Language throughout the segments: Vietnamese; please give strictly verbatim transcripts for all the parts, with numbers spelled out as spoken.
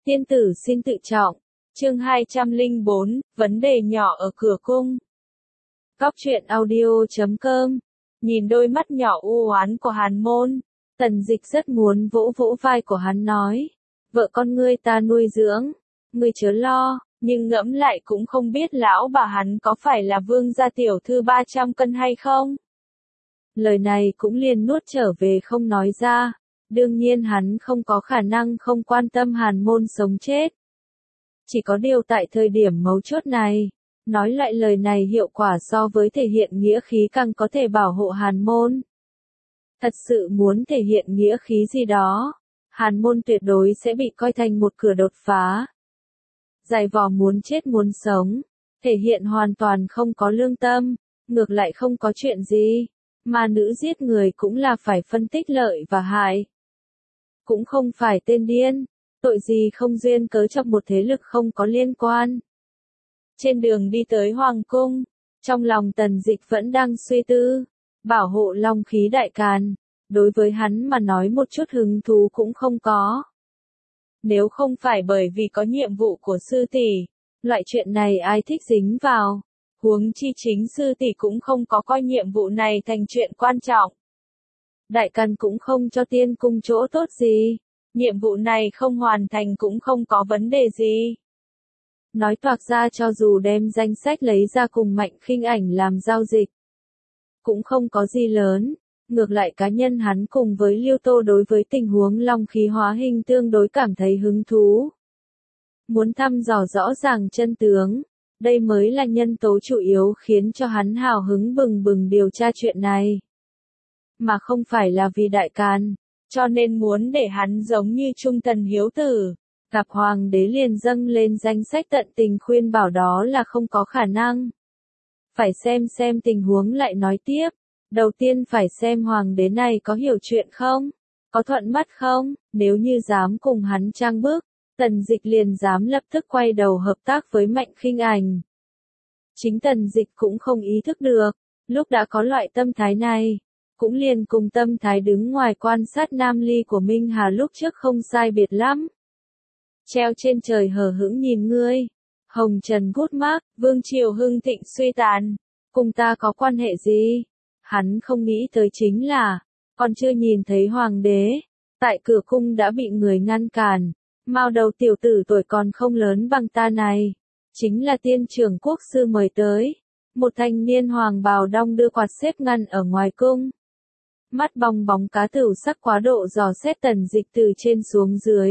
Tiên tử xin tự trọng. Chương hai trăm lẻ bốn, vấn đề nhỏ ở cửa cung. Góc truyện audio chấm com. Nhìn đôi mắt nhỏ u oán của Hàn Môn, Tần Dịch rất muốn vỗ vỗ vai của hắn nói, vợ con ngươi ta nuôi dưỡng, ngươi chớ lo, nhưng ngẫm lại cũng không biết lão bà hắn có phải là vương gia tiểu thư ba trăm cân hay không. Lời này cũng liền nuốt trở về không nói ra, đương nhiên hắn không có khả năng không quan tâm Hàn Môn sống chết. Chỉ có điều tại thời điểm mấu chốt này, nói lại lời này hiệu quả so với thể hiện nghĩa khí càng có thể bảo hộ Hàn Môn. Thật sự muốn thể hiện nghĩa khí gì đó, Hàn Môn tuyệt đối sẽ bị coi thành một cửa đột phá. Dài vò muốn chết muốn sống, thể hiện hoàn toàn không có lương tâm, ngược lại không có chuyện gì, mà nữ giết người cũng là phải phân tích lợi và hại. Cũng không phải tên điên, tội gì không duyên cớ trong một thế lực không có liên quan. Trên đường đi tới Hoàng Cung, trong lòng Tần Dịch vẫn đang suy tư, bảo hộ long khí đại càn, đối với hắn mà nói một chút hứng thú cũng không có. Nếu không phải bởi vì có nhiệm vụ của sư tỷ, loại chuyện này ai thích dính vào, huống chi chính sư tỷ cũng không có coi nhiệm vụ này thành chuyện quan trọng. Đại càn cũng không cho tiên cung chỗ tốt gì, nhiệm vụ này không hoàn thành cũng không có vấn đề gì. Nói toạc ra cho dù đem danh sách lấy ra cùng Mạnh Khinh Ảnh làm giao dịch, cũng không có gì lớn, ngược lại cá nhân hắn cùng với Liêu Tô đối với tình huống long khí hóa hình tương đối cảm thấy hứng thú. Muốn thăm dò rõ ràng chân tướng, đây mới là nhân tố chủ yếu khiến cho hắn hào hứng bừng bừng điều tra chuyện này. Mà không phải là vì đại càn, cho nên muốn để hắn giống như trung tần hiếu tử, gặp hoàng đế liền dâng lên danh sách tận tình khuyên bảo đó là không có khả năng. Phải xem xem tình huống lại nói tiếp, đầu tiên phải xem hoàng đế này có hiểu chuyện không, có thuận mắt không, nếu như dám cùng hắn trang bước, Tần Dịch liền dám lập tức quay đầu hợp tác với Mạnh Khinh Ảnh. Chính Tần Dịch cũng không ý thức được, lúc đã có loại tâm thái này, cũng liền cùng tâm thái đứng ngoài quan sát Nam Ly của Minh Hà lúc trước không sai biệt lắm. Treo trên trời hờ hững nhìn ngươi, hồng trần gút mác, vương triều hưng thịnh suy tàn, cùng ta có quan hệ gì? Hắn không nghĩ tới chính là, còn chưa nhìn thấy hoàng đế, tại cửa cung đã bị người ngăn cản, mao đầu tiểu tử tuổi còn không lớn bằng ta này, chính là tiên trưởng quốc sư mời tới, một thanh niên hoàng bào đong đưa quạt xếp ngăn ở ngoài cung. Mắt bong bóng cá tửu sắc quá độ dò xét Tần Dịch từ trên xuống dưới.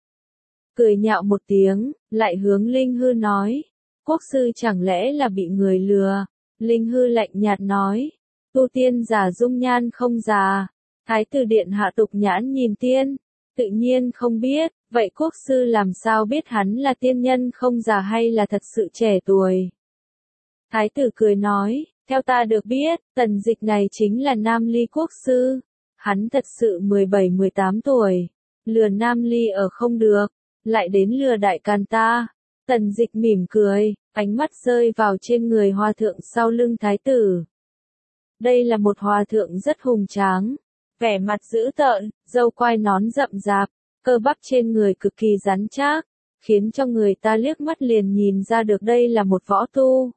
Cười nhạo một tiếng, lại hướng Linh Hư nói, quốc sư chẳng lẽ là bị người lừa? Linh Hư lạnh nhạt nói, tu tiên giả dung nhan không già, thái tử điện hạ tục nhãn nhìn tiên, tự nhiên không biết, vậy quốc sư làm sao biết hắn là tiên nhân không già hay là thật sự trẻ tuổi? Thái tử cười nói, theo ta được biết, Tần Dịch này chính là Nam Ly quốc sư, hắn thật sự mười bảy mười tám tuổi, lừa Nam Ly ở không được, lại đến lừa đại càn ta. Tần Dịch mỉm cười, ánh mắt rơi vào trên người hòa thượng sau lưng thái tử. Đây là một hòa thượng rất hùng tráng, vẻ mặt dữ tợn, râu quai nón rậm rạp, cơ bắp trên người cực kỳ rắn chắc, khiến cho người ta liếc mắt liền nhìn ra được đây là một võ tu.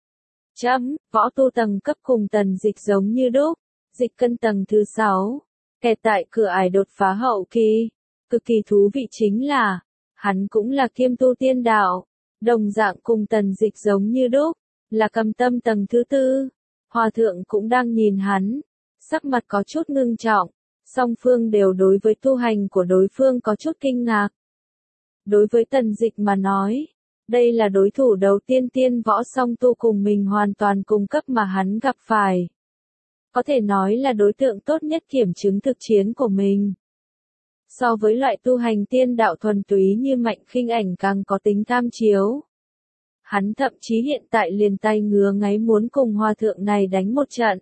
Chấm, võ tu tầng cấp cùng Tần Dịch giống như đúc, Dịch cân tầng thứ sáu, kẹt tại cửa ải đột phá hậu kỳ. Cực kỳ thú vị chính là, hắn cũng là kiêm tu tiên đạo, đồng dạng cùng Tần Dịch giống như đúc, là cầm tâm tầng thứ tư. Hòa thượng cũng đang nhìn hắn, sắc mặt có chút ngưng trọng, song phương đều đối với tu hành của đối phương có chút kinh ngạc. Đối với Tần Dịch mà nói, đây là đối thủ đầu tiên tiên võ song tu cùng mình hoàn toàn cùng cấp mà hắn gặp phải. Có thể nói là đối tượng tốt nhất kiểm chứng thực chiến của mình. So với loại tu hành tiên đạo thuần túy như Mạnh Khinh Ảnh càng có tính tham chiếu. Hắn thậm chí hiện tại liền tay ngứa ngáy muốn cùng hòa thượng này đánh một trận.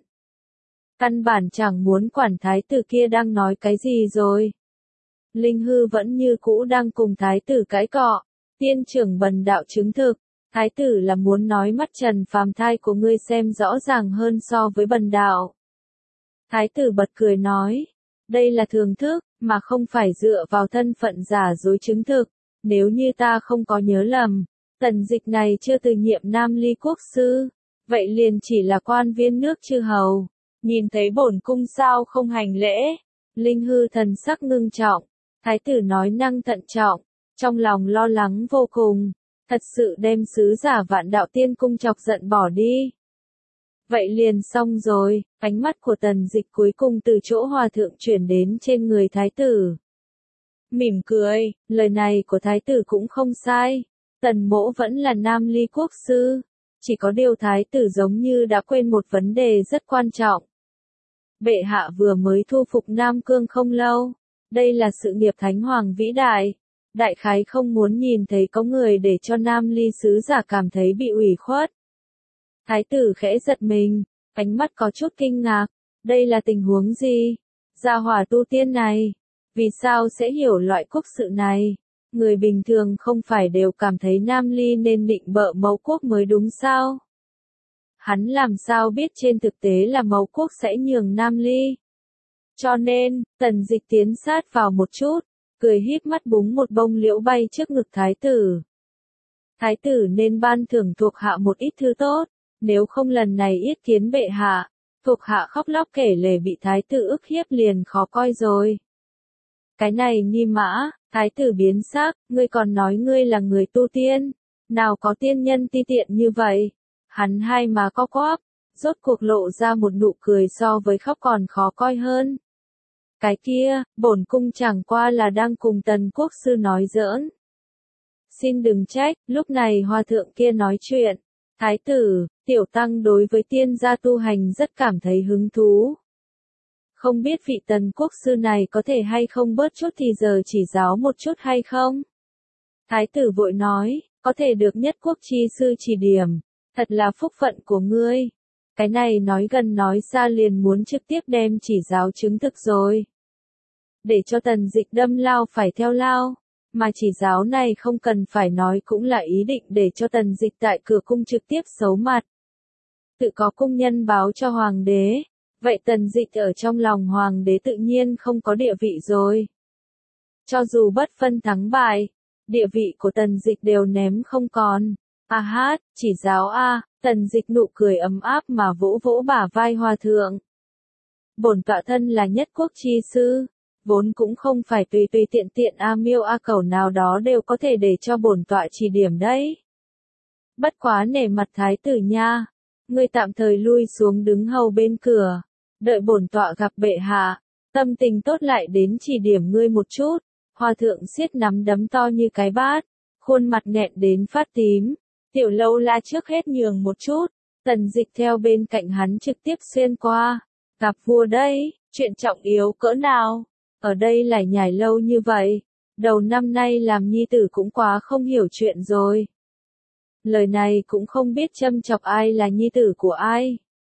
Căn bản chẳng muốn quản thái tử kia đang nói cái gì rồi. Linh Hư vẫn như cũ đang cùng thái tử cãi cọ. Tiên trưởng bần đạo chứng thực, thái tử là muốn nói mắt trần phàm thai của ngươi xem rõ ràng hơn so với bần đạo. Thái tử bật cười nói, đây là thường thức, mà không phải dựa vào thân phận giả dối chứng thực. Nếu như ta không có nhớ lầm, tần dịch này chưa từ nhiệm Nam Ly quốc sư, vậy liền chỉ là quan viên nước chư hầu. Nhìn thấy bổn cung sao không hành lễ, Linh Hư thần sắc ngưng trọng, thái tử nói năng thận trọng, trong lòng lo lắng vô cùng, thật sự đem sứ giả Vạn Đạo Tiên cung chọc giận bỏ đi. Vậy liền xong rồi, ánh mắt của tần dịch cuối cùng từ chỗ hòa thượng chuyển đến trên người thái tử. Mỉm cười, lời này của thái tử cũng không sai, tần mỗ vẫn là Nam Ly quốc sư, chỉ có điều thái tử giống như đã quên một vấn đề rất quan trọng. Bệ hạ vừa mới thu phục Nam Cương không lâu, đây là sự nghiệp thánh hoàng vĩ đại, đại khái không muốn nhìn thấy có người để cho Nam Ly sứ giả cảm thấy bị ủy khuất. Thái tử khẽ giật mình, ánh mắt có chút kinh ngạc, đây là tình huống gì? Gia hỏa tu tiên này, vì sao sẽ hiểu loại quốc sự này? Người bình thường không phải đều cảm thấy Nam Ly nên định bợ mẫu quốc mới đúng sao? Hắn làm sao biết trên thực tế là mẫu quốc sẽ nhường Nam Ly? Cho nên, tần dịch tiến sát vào một chút, cười híp mắt búng một bông liễu bay trước ngực thái tử. Thái tử nên ban thưởng thuộc hạ một ít thứ tốt, nếu không lần này yết kiến bệ hạ, thuộc hạ khóc lóc kể lể bị thái tử ức hiếp liền khó coi rồi. Cái này Ni Mã, thái tử biến sắc, ngươi còn nói ngươi là người tu tiên, nào có tiên nhân ti tiện như vậy. Hắn hai má co quắp, rốt cuộc lộ ra một nụ cười so với khóc còn khó coi hơn. Cái kia, bổn cung chẳng qua là đang cùng tần quốc sư nói giỡn. Xin đừng trách, lúc này hòa thượng kia nói chuyện. Thái tử, tiểu tăng đối với tiên gia tu hành rất cảm thấy hứng thú. Không biết vị tần quốc sư này có thể hay không bớt chút thì giờ chỉ giáo một chút hay không? Thái tử vội nói, có thể được nhất quốc chi sư chỉ điểm, thật là phúc phận của ngươi. Cái này nói gần nói xa liền muốn trực tiếp đem chỉ giáo chứng thực rồi. Để cho tần dịch đâm lao phải theo lao, mà chỉ giáo này không cần phải nói cũng là ý định để cho tần dịch tại cửa cung trực tiếp xấu mặt. Tự có cung nhân báo cho hoàng đế, vậy tần dịch ở trong lòng hoàng đế tự nhiên không có địa vị rồi. Cho dù bất phân thắng bại, địa vị của tần dịch đều ném không còn. A hát, chỉ giáo a, tần dịch nụ cười ấm áp mà vỗ vỗ bả vai hòa thượng. Bổn tọa thân là nhất quốc chi sư, vốn cũng không phải tùy tùy tiện tiện a miêu a cẩu nào đó đều có thể để cho bổn tọa chỉ điểm đấy. Bất quá nể mặt thái tử nha, ngươi tạm thời lui xuống đứng hầu bên cửa, đợi bổn tọa gặp bệ hạ, tâm tình tốt lại đến chỉ điểm ngươi một chút. Hòa thượng siết nắm đấm to như cái bát, khuôn mặt nghẹn đến phát tím. Tiểu Lâu La trước hết nhường một chút, tần dịch theo bên cạnh hắn trực tiếp xuyên qua. Gặp vua đây, chuyện trọng yếu cỡ nào? Ở đây lại nhảy lâu như vậy, đầu năm nay làm nhi tử cũng quá không hiểu chuyện rồi. Lời này cũng không biết châm chọc ai là nhi tử của ai.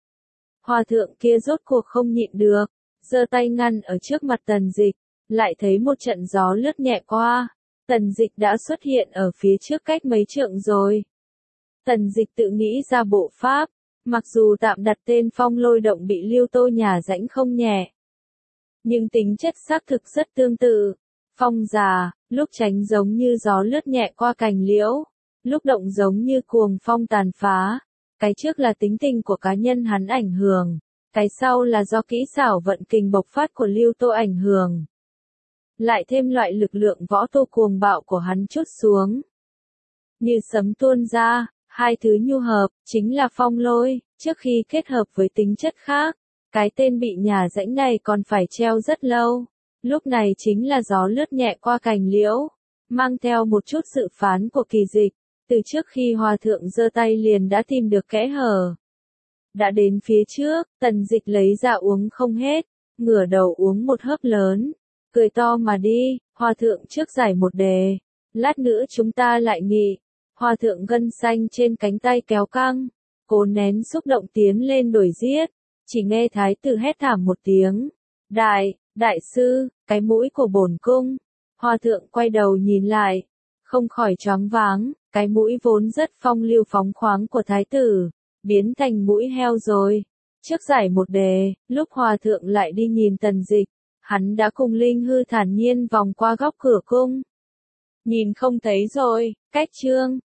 Hòa thượng kia rốt cuộc không nhịn được, giơ tay ngăn ở trước mặt tần dịch, lại thấy một trận gió lướt nhẹ qua. Tần dịch đã xuất hiện ở phía trước cách mấy trượng rồi. Tần dịch tự nghĩ ra bộ pháp, mặc dù tạm đặt tên Phong Lôi Động bị Lưu Tô nhà rãnh không nhẹ, nhưng tính chất xác thực rất tương tự. Phong già, lúc tránh giống như gió lướt nhẹ qua cành liễu, lúc động giống như cuồng phong tàn phá. Cái trước là tính tình của cá nhân hắn ảnh hưởng, cái sau là do kỹ xảo vận kình bộc phát của Lưu Tô ảnh hưởng. Lại thêm loại lực lượng võ tô cuồng bạo của hắn chút xuống, như sấm tuôn ra, hai thứ nhu hợp, chính là phong lôi. Trước khi kết hợp với tính chất khác, cái tên bị nhà rãnh này còn phải treo rất lâu. Lúc này chính là gió lướt nhẹ qua cành liễu, mang theo một chút dự phán của kỳ dịch. Từ trước khi hòa thượng giơ tay liền đã tìm được kẽ hở. Đã đến phía trước, tần dịch lấy ra uống không hết, ngửa đầu uống một hớp lớn, cười to mà đi. Hòa thượng trước giải một đề, lát nữa chúng ta lại nghị. Hòa thượng gân xanh trên cánh tay kéo căng, cố nén xúc động tiến lên đuổi giết. Chỉ nghe thái tử hét thảm một tiếng, đại, đại sư, cái mũi của bổn cung. Hòa thượng quay đầu nhìn lại, không khỏi choáng váng, cái mũi vốn rất phong lưu phóng khoáng của thái tử, biến thành mũi heo rồi. Trước giải một đề, lúc hòa thượng lại đi nhìn tần dịch, hắn đã cùng Linh Hư thản nhiên vòng qua góc cửa cung. Nhìn không thấy rồi, cách chương.